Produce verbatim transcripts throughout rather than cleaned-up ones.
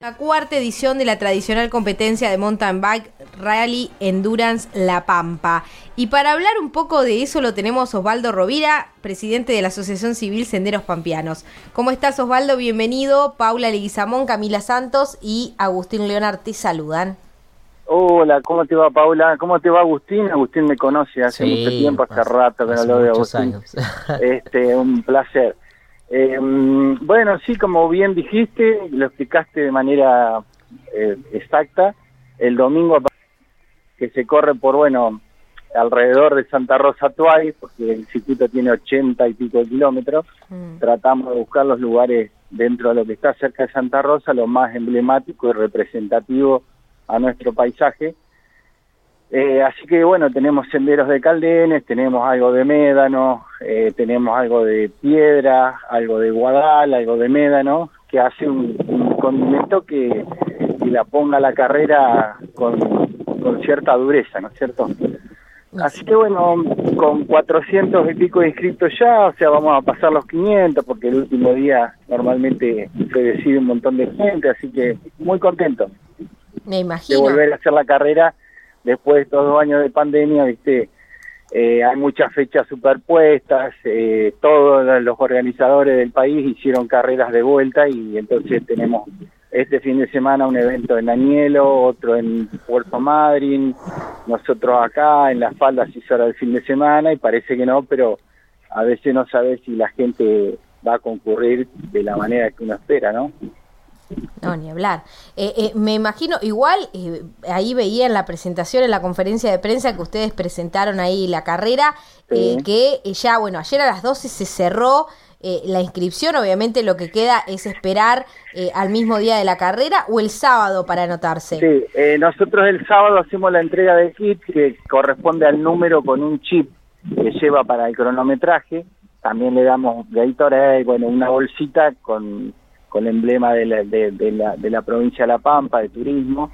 La cuarta edición de la tradicional competencia de mountain bike Rally Endurance La Pampa. Y para hablar un poco de eso lo tenemos Osvaldo Rovira, presidente de la Asociación Civil Senderos Pampeanos. ¿Cómo estás, Osvaldo? Bienvenido. Paula Leguizamón, Camila Santos y Agustín Leonard te saludan. Hola, ¿cómo te va, Paula? ¿Cómo te va, Agustín? Agustín me conoce hace sí, mucho tiempo, hace, hace rato que no lo veo, Agustín. Años. Este, un placer. Eh, bueno, sí, como bien dijiste, lo explicaste de manera eh, exacta. El domingo que se corre por, bueno, alrededor de Santa Rosa Tuay, porque el circuito tiene ochenta y pico de kilómetros, mm. tratamos de buscar los lugares dentro de lo que está cerca de Santa Rosa, lo más emblemático y representativo a nuestro paisaje. Eh, así que bueno, tenemos senderos de caldenes, tenemos algo de médano, eh, tenemos algo de piedra, algo de guadal, algo de médano, que hace un, un condimento que, que la ponga a la carrera con, con cierta dureza, ¿no es cierto? Así que bueno, con cuatrocientos y pico de inscritos ya, o sea, vamos a pasar los quinientos, porque el último día normalmente se decide un montón de gente, así que muy contento. Me imagino. De volver a hacer la carrera después de estos dos años de pandemia, viste, eh, hay muchas fechas superpuestas, eh, todos los organizadores del país hicieron carreras de vuelta y entonces tenemos este fin de semana un evento en Añelo, otro en Puerto Madryn, nosotros acá en Las Faldas hizo ahora el fin de semana y parece que no, pero a veces no sabes si la gente va a concurrir de la manera que uno espera, ¿no? No, ni hablar. Eh, eh, me imagino, igual, eh, ahí veía en la presentación, en la conferencia de prensa que ustedes presentaron ahí la carrera, sí. eh, que ya, bueno, ayer a las doce se cerró eh, la inscripción, obviamente lo que queda es esperar eh, al mismo día de la carrera o el sábado para anotarse. Sí, eh, nosotros el sábado hacemos la entrega del kit que corresponde al número con un chip que lleva para el cronometraje, también le damos Gatorade, bueno, una bolsita con... con el emblema de la, de, de, la, de la provincia de La Pampa, de turismo,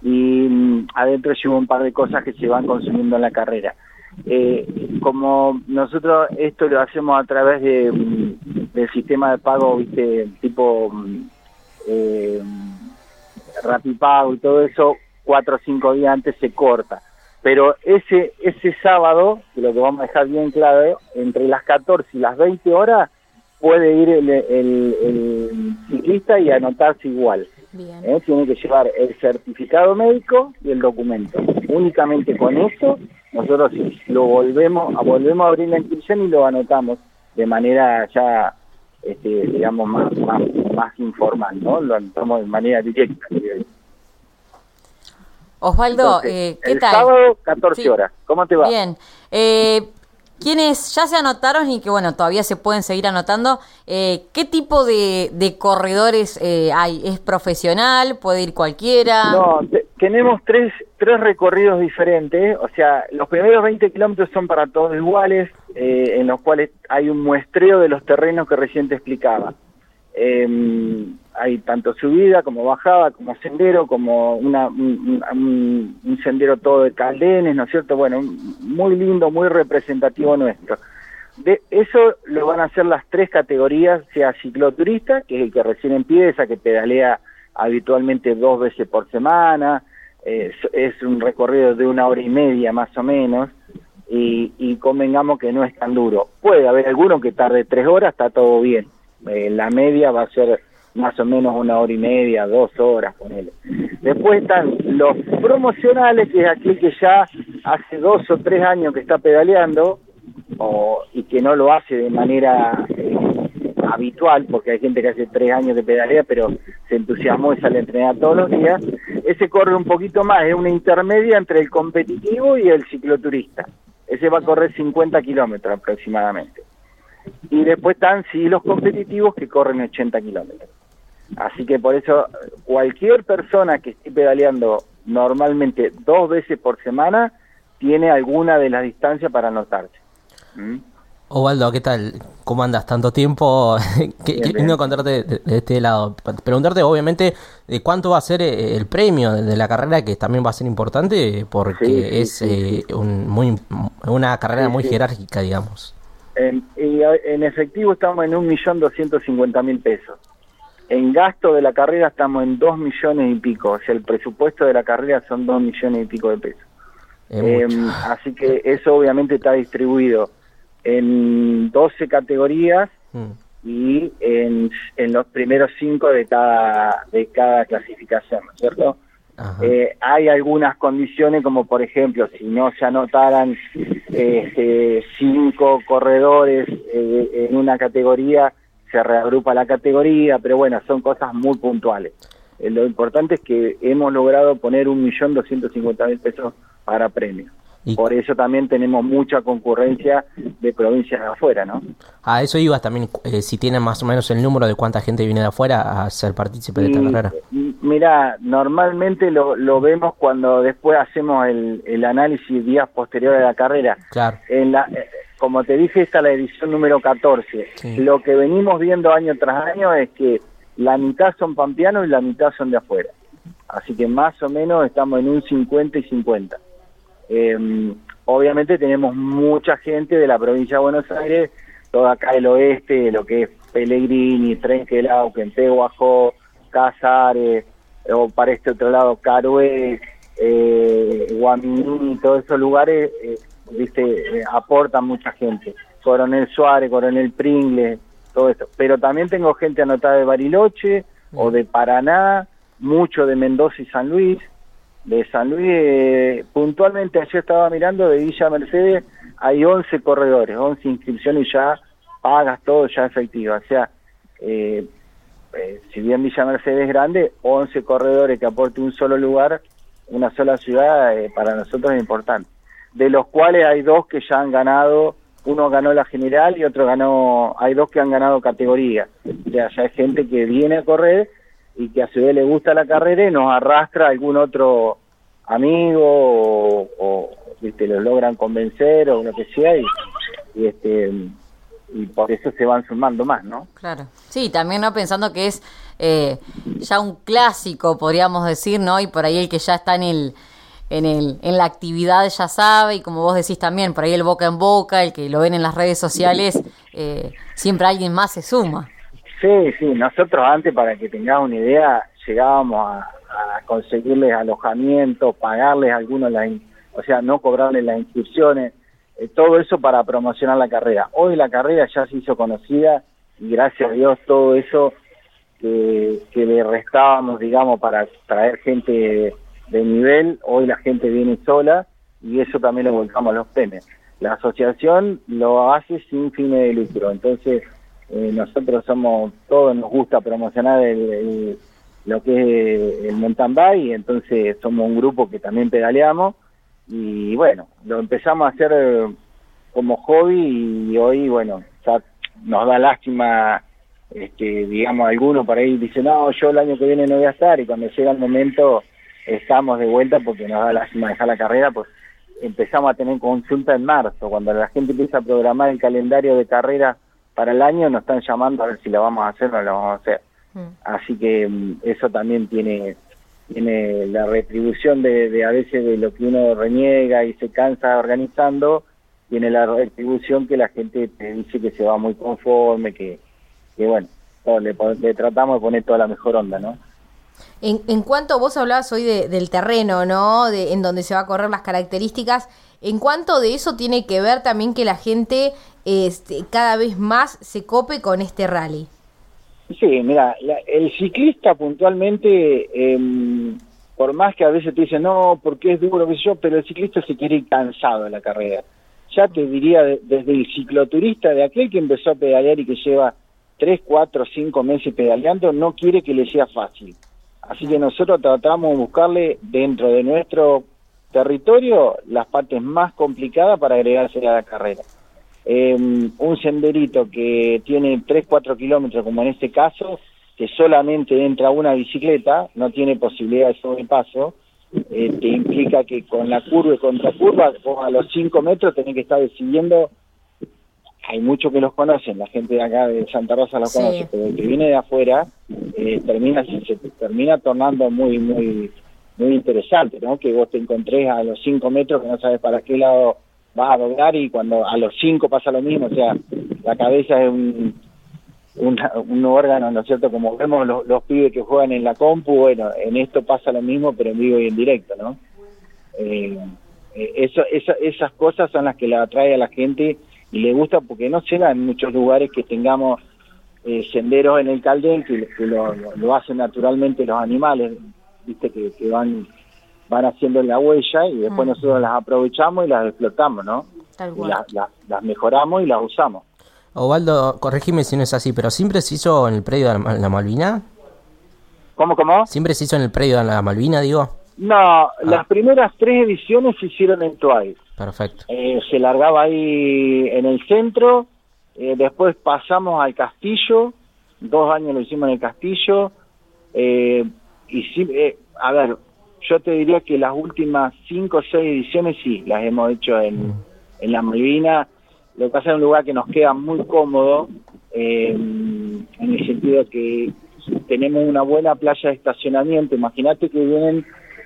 y mmm, adentro lleva un par de cosas que se van consumiendo en la carrera. Eh, como nosotros esto lo hacemos a través de mmm, del sistema de pago, viste, tipo mmm, eh, Rapipago y todo eso, cuatro o cinco días antes se corta. Pero ese ese sábado, que lo que vamos a dejar bien claro, entre las catorce y las veinte horas, puede ir el, el, el ciclista y anotarse igual. ¿Eh? Tiene que llevar el certificado médico y el documento. Únicamente con eso, nosotros lo volvemos, volvemos a abrir la inscripción y lo anotamos de manera ya, este, digamos, más, más, más informal, ¿no? Lo anotamos de manera directa. Osvaldo, Entonces, eh, ¿qué el tal? El sábado, catorce sí. horas. ¿Cómo te va? Bien. Eh... Quienes ya se anotaron y que, bueno, todavía se pueden seguir anotando, eh, ¿qué tipo de, de corredores eh, hay? ¿Es profesional? ¿Puede ir cualquiera? No, te, tenemos tres tres recorridos diferentes, o sea, los primeros veinte kilómetros son para todos iguales, eh, en los cuales hay un muestreo de los terrenos que recién te explicaba. Eh, hay tanto subida como bajada, como sendero, como una, un, un, un sendero todo de caldenes, ¿no es cierto? Bueno, muy lindo, muy representativo nuestro. De eso lo van a hacer las tres categorías, sea cicloturista, que es el que recién empieza, que pedalea habitualmente dos veces por semana, eh, es un recorrido de una hora y media más o menos, y, y convengamos que no es tan duro. Puede haber alguno que tarde tres horas, está todo bien. Eh, la media va a ser más o menos una hora y media, dos horas, ponele. Después están los promocionales, que es aquel que ya hace dos o tres años que está pedaleando o, y que no lo hace de manera eh, habitual, porque hay gente que hace tres años que pedalea, pero se entusiasmó y sale a entrenar todos los días. Ese corre un poquito más, es una intermedia entre el competitivo y el cicloturista. Ese va a correr cincuenta kilómetros aproximadamente. Y después están, sí, los competitivos que corren ochenta kilómetros. Así que por eso, cualquier persona que esté pedaleando normalmente dos veces por semana, tiene alguna de las distancias para anotarse. ¿Mm? Osvaldo, ¿qué tal? ¿Cómo andas? ¿Tanto tiempo? Qué lindo contarte de, de este lado. Preguntarte, obviamente, de cuánto va a ser el premio de la carrera, que también va a ser importante, porque sí, sí, es sí, sí. Eh, un, muy, una carrera sí, muy sí. jerárquica, digamos. En, y en efectivo estamos en un millón doscientos cincuenta mil pesos. en gasto de la carrera estamos en dos millones y pico, o sea, el presupuesto de la carrera son dos millones y pico de pesos. Eh, así que eso obviamente está distribuido en doce categorías mm. y en, en los primeros cinco de cada de cada clasificación, ¿no es cierto? Eh, hay algunas condiciones, como por ejemplo, si no se anotaran este, cinco corredores eh, en una categoría, se reagrupa la categoría, pero bueno, son cosas muy puntuales. Eh, lo importante es que hemos logrado poner un millón doscientos cincuenta mil pesos para premios. Y por eso también tenemos mucha concurrencia de provincias de afuera, ¿no? A eso ibas también, eh, si tienen más o menos el número de cuánta gente viene de afuera a ser partícipe de esta carrera. Mira, normalmente lo, lo vemos cuando después hacemos el, el análisis días posteriores a la carrera. Claro. En la, eh, como te dije, esta es la edición número catorce. Sí. Lo que venimos viendo año tras año es que la mitad son pampeanos y la mitad son de afuera. Así que más o menos estamos en un cincuenta y cincuenta. Eh, obviamente tenemos mucha gente de la provincia de Buenos Aires, todo acá el oeste, lo que es Pellegrini, Trenquelauquen, Pehuajó, Casares, o para este otro lado Carué, eh, Guaminí, todos esos lugares, eh, viste, eh, aportan mucha gente. Coronel Suárez, Coronel Pringles, todo eso. Pero también tengo gente anotada de Bariloche o de Paraná, mucho de Mendoza y San Luis. De San Luis, eh, puntualmente ayer estaba mirando, de Villa Mercedes hay once corredores, once inscripciones ya pagas, todo ya efectivo. O sea, eh, eh, si bien Villa Mercedes es grande, once corredores que aporte un solo lugar, una sola ciudad, eh, para nosotros es importante. De los cuales hay dos que ya han ganado, uno ganó la general y otro ganó, hay dos que han ganado categoría. O sea, ya hay gente que viene a correr y que a su vez le gusta la carrera y nos arrastra a algún otro amigo o, o ¿viste? Los logran convencer o lo que sea y, y este y por eso se van sumando más, ¿no? Claro. Sí, también no pensando que es eh, ya un clásico, podríamos decir, ¿no? Y por ahí el que ya está en el en el en la actividad ya sabe, y como vos decís también, por ahí el boca en boca, el que lo ven en las redes sociales, eh, siempre alguien más se suma. Sí, sí, nosotros antes, para que tengas una idea, llegábamos a, a conseguirles alojamiento, pagarles algunos, las, o sea, no cobrarles las inscripciones, eh, todo eso para promocionar la carrera. Hoy la carrera ya se hizo conocida y gracias a Dios todo eso que, que le restábamos, digamos, para traer gente de, de nivel, hoy la gente viene sola y eso también lo volcamos a los premios. La asociación lo hace sin fines de lucro, entonces... Eh, nosotros somos, todos nos gusta promocionar el, el, lo que es el mountain bike, entonces somos un grupo que también pedaleamos y bueno, lo empezamos a hacer como hobby y hoy, bueno, ya nos da lástima, este, digamos, algunos por ahí dicen, no, yo el año que viene no voy a estar, y cuando llega el momento estamos de vuelta porque nos da lástima dejar la carrera, pues empezamos a tener consulta en marzo, cuando la gente empieza a programar el calendario de carrera para el año, nos están llamando a ver si lo vamos a hacer o no lo vamos a hacer. Mm. Así que um, eso también tiene tiene la retribución de, de a veces de lo que uno reniega y se cansa organizando, tiene la retribución que la gente te dice que se va muy conforme, que, que bueno, le, le tratamos de poner toda la mejor onda, ¿no? En, en cuanto vos hablabas hoy de, del terreno, ¿no? De, en donde se va a correr las características, en cuanto de eso tiene que ver también que la gente este, cada vez más se cope con este rally. Sí, mira, la, el ciclista puntualmente, eh, por más que a veces te dicen, no, porque es duro, qué sé yo, pero el ciclista se quiere ir cansado de la carrera. Ya te diría, de, desde el cicloturista, de aquel que empezó a pedalear y que lleva tres, cuatro, cinco meses pedaleando, no quiere que le sea fácil. Así que nosotros tratamos de buscarle dentro de nuestro territorio las partes más complicadas para agregarse a la carrera. Eh, un senderito que tiene tres, cuatro kilómetros, como en este caso, que solamente entra una bicicleta, no tiene posibilidad de sobrepaso, eh, te implica que con la curva y contracurva, vos a los cinco metros tenés que estar decidiendo. Hay muchos que los conocen, la gente de acá de Santa Rosa los sí. conoce, pero el que viene de afuera eh, termina se termina tornando muy muy muy interesante, ¿no? Que vos te encontrés a los cinco metros que no sabes para qué lado vas a doblar y cuando a los cinco pasa lo mismo, o sea, la cabeza es un una, un órgano, ¿no es cierto? Como vemos los, los pibes que juegan en la compu, bueno, en esto pasa lo mismo, pero en vivo y en directo, ¿no? Eh, eso, eso, esas cosas son las que le atrae a la gente y le gusta, porque no se da en muchos lugares que tengamos eh, senderos en el Caldén que, que lo, lo, lo hacen naturalmente los animales, viste, que, que van van haciendo la huella y después mm. nosotros las aprovechamos y las explotamos, ¿no? Tal cual. Y las, las, las mejoramos y las usamos. Osvaldo, corregime si no es así, pero ¿siempre se hizo en el predio de la Malvina? ¿Cómo, cómo? ¿Siempre se hizo en el predio de la Malvina, digo? No, ah. las primeras tres ediciones se hicieron en Toay. Perfecto. Eh, se largaba ahí en el centro, eh, después pasamos al Castillo, dos años lo hicimos en el Castillo, eh, y sí, eh, a ver, yo te diría que las últimas cinco o seis ediciones sí, las hemos hecho en, mm. en la Malvina. Lo que pasa es un lugar que nos queda muy cómodo, eh, en el sentido que tenemos una buena playa de estacionamiento. Imagínate que vienen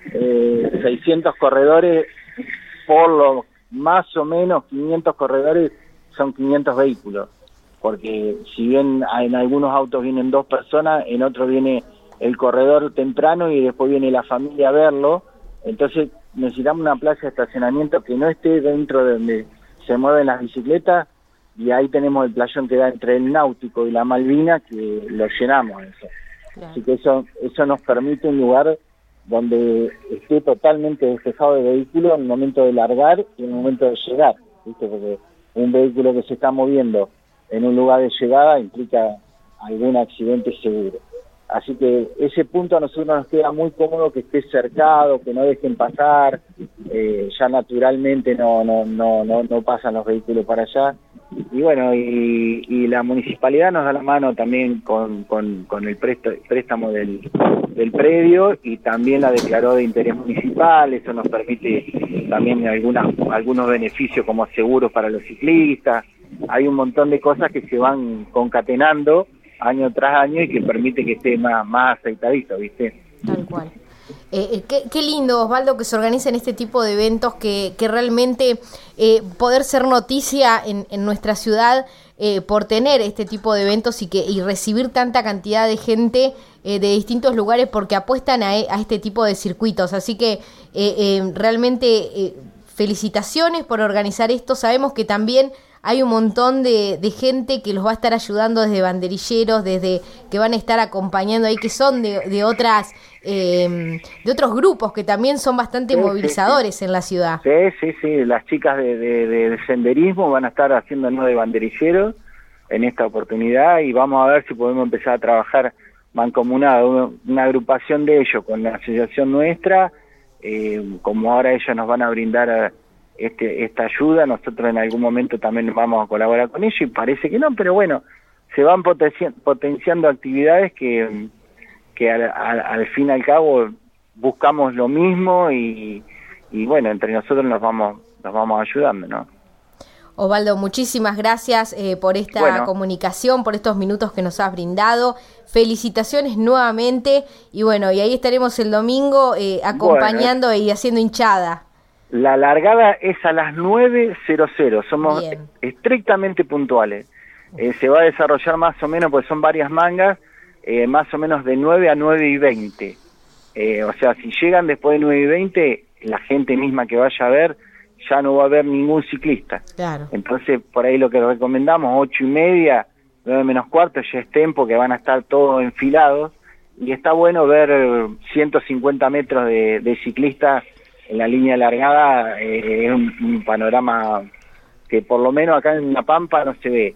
eh, seiscientos corredores, por lo más o menos quinientos corredores, son quinientos vehículos, porque si bien en algunos autos vienen dos personas, en otros viene el corredor temprano y después viene la familia a verlo. Entonces necesitamos una plaza de estacionamiento que no esté dentro de donde se mueven las bicicletas, y ahí tenemos el playón que da entre el Náutico y la Malvina, que lo llenamos eso. Claro. Así que eso eso nos permite un lugar donde esté totalmente despejado de vehículos en el momento de largar y en el momento de llegar, ¿viste? Porque un vehículo que se está moviendo en un lugar de llegada implica algún accidente seguro. Así que ese punto a nosotros nos queda muy cómodo, que esté cercado, que no dejen pasar, eh, ya naturalmente no no no no no pasan los vehículos para allá. Y bueno, y, y la municipalidad nos da la mano también con, con, con el préstamo, préstamo del, del predio, y también la declaró de interés municipal. Eso nos permite también algunas, algunos beneficios como seguros para los ciclistas. Hay un montón de cosas que se van concatenando año tras año y que permite que esté más, más aceitadito, ¿viste? Tal cual. Eh, qué, qué lindo, Osvaldo, que se organicen este tipo de eventos, que, que realmente eh, poder ser noticia en, en nuestra ciudad eh, por tener este tipo de eventos y que y recibir tanta cantidad de gente eh, de distintos lugares, porque apuestan a, a este tipo de circuitos. Así que eh, eh, realmente eh, felicitaciones por organizar esto. Sabemos que también hay un montón de, de gente que los va a estar ayudando, desde banderilleros, desde que van a estar acompañando ahí, que son de, de otras eh, de otros grupos que también son bastante sí, movilizadores sí, sí. en la ciudad. Sí, sí, sí. Las chicas de, de, de senderismo van a estar haciéndonos de banderilleros en esta oportunidad, y vamos a ver si podemos empezar a trabajar mancomunado, una, una agrupación de ellos con la asociación nuestra, eh, como ahora ellos nos van a brindar a, Este, esta ayuda, nosotros en algún momento también vamos a colaborar con ellos, y parece que no, pero bueno, se van potenci potenciando actividades que, que al, al, al fin y al cabo buscamos lo mismo, y, y bueno, entre nosotros nos vamos nos vamos ayudando, ¿no? Osvaldo, muchísimas gracias eh, por esta bueno. comunicación, por estos minutos que nos has brindado. Felicitaciones nuevamente, y bueno, y ahí estaremos el domingo eh, acompañando bueno. y haciendo hinchada. La largada es a las nueve cero cero, somos Bien. estrictamente puntuales. Eh, se va a desarrollar más o menos, porque son varias mangas, eh, más o menos de nueve a nueve y veinte. Eh, o sea, si llegan después de nueve y veinte, la gente misma que vaya a ver, ya no va a haber ningún ciclista. Claro. Entonces, por ahí lo que recomendamos, ocho y media, nueve menos cuarto, ya es tiempo que van a estar todos enfilados, y está bueno ver ciento cincuenta metros de, de ciclistas en la línea largada. Eh, es un, un panorama que por lo menos acá en La Pampa no se ve.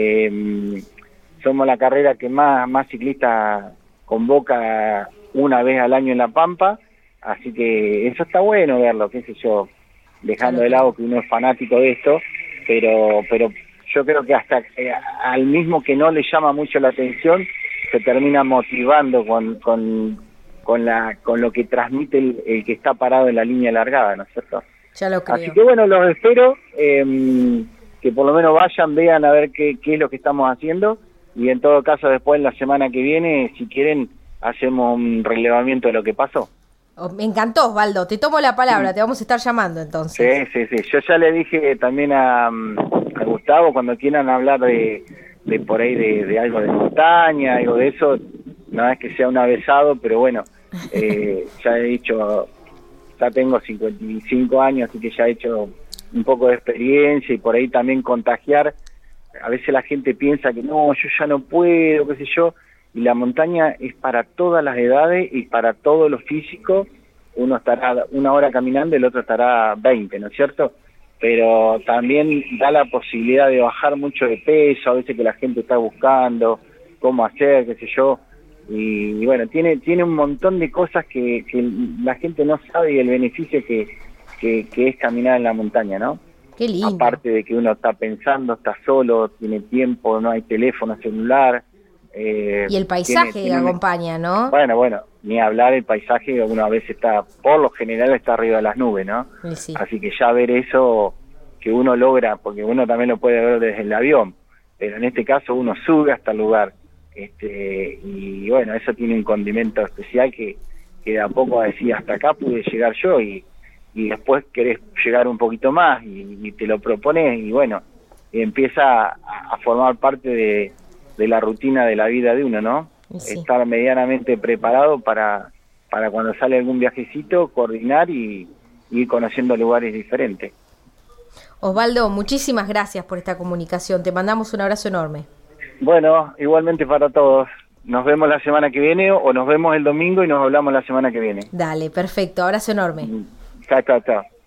Eh, somos la carrera que más, más ciclistas convoca una vez al año en La Pampa, así que eso está bueno verlo, qué sé yo, dejando de lado que uno es fanático de esto, pero pero yo creo que hasta eh, al mismo que no le llama mucho la atención, se termina motivando con... con con la con lo que transmite el, el que está parado en la línea largada, ¿no es cierto? Ya lo creo. Así que bueno, los espero, eh, que por lo menos vayan, vean a ver qué, qué es lo que estamos haciendo, y en todo caso después en la semana que viene, si quieren, hacemos un relevamiento de lo que pasó. Oh, me encantó, Osvaldo, te tomo la palabra, sí. Te vamos a estar llamando entonces. Sí, sí, sí, yo ya le dije también a, a Gustavo, cuando quieran hablar de, de por ahí de, de algo de montaña, algo de eso, no es que sea un avesado, pero bueno, eh, ya he hecho, ya tengo cincuenta y cinco años, así que ya he hecho un poco de experiencia, y por ahí también contagiar. A veces la gente piensa que no, yo ya no puedo, qué sé yo, y la montaña es para todas las edades y para todo lo físico. Uno estará una hora caminando, el otro estará veinte, ¿no es cierto? Pero también da la posibilidad de bajar mucho de peso, a veces que la gente está buscando cómo hacer, qué sé yo, y, y bueno, tiene tiene un montón de cosas que, que la gente no sabe, y el beneficio que, que, que es caminar en la montaña, ¿no? Qué lindo. Aparte de que uno está pensando, está solo, tiene tiempo, no hay teléfono celular. Eh, y el paisaje tiene, tiene acompaña, ¿no? Bueno, bueno, ni hablar el paisaje, uno a veces está, por lo general está arriba de las nubes, ¿no? Sí, sí. Así que ya ver eso que uno logra, porque uno también lo puede ver desde el avión, pero en este caso uno sube hasta el lugar, este, y bueno, eso tiene un condimento especial que, que de a poco decir, hasta acá pude llegar yo, y, y después querés llegar un poquito más, y, y te lo propones, y bueno, y empieza a, a formar parte de, de la rutina de la vida de uno, ¿no? Sí. Estar medianamente preparado para, para cuando sale algún viajecito, coordinar y, y ir conociendo lugares diferentes. Osvaldo, muchísimas gracias por esta comunicación. Te mandamos un abrazo enorme. Bueno, igualmente para todos. Nos vemos la semana que viene, o nos vemos el domingo y nos hablamos la semana que viene. Dale, perfecto. Abrazo enorme. Chao, chao, chao.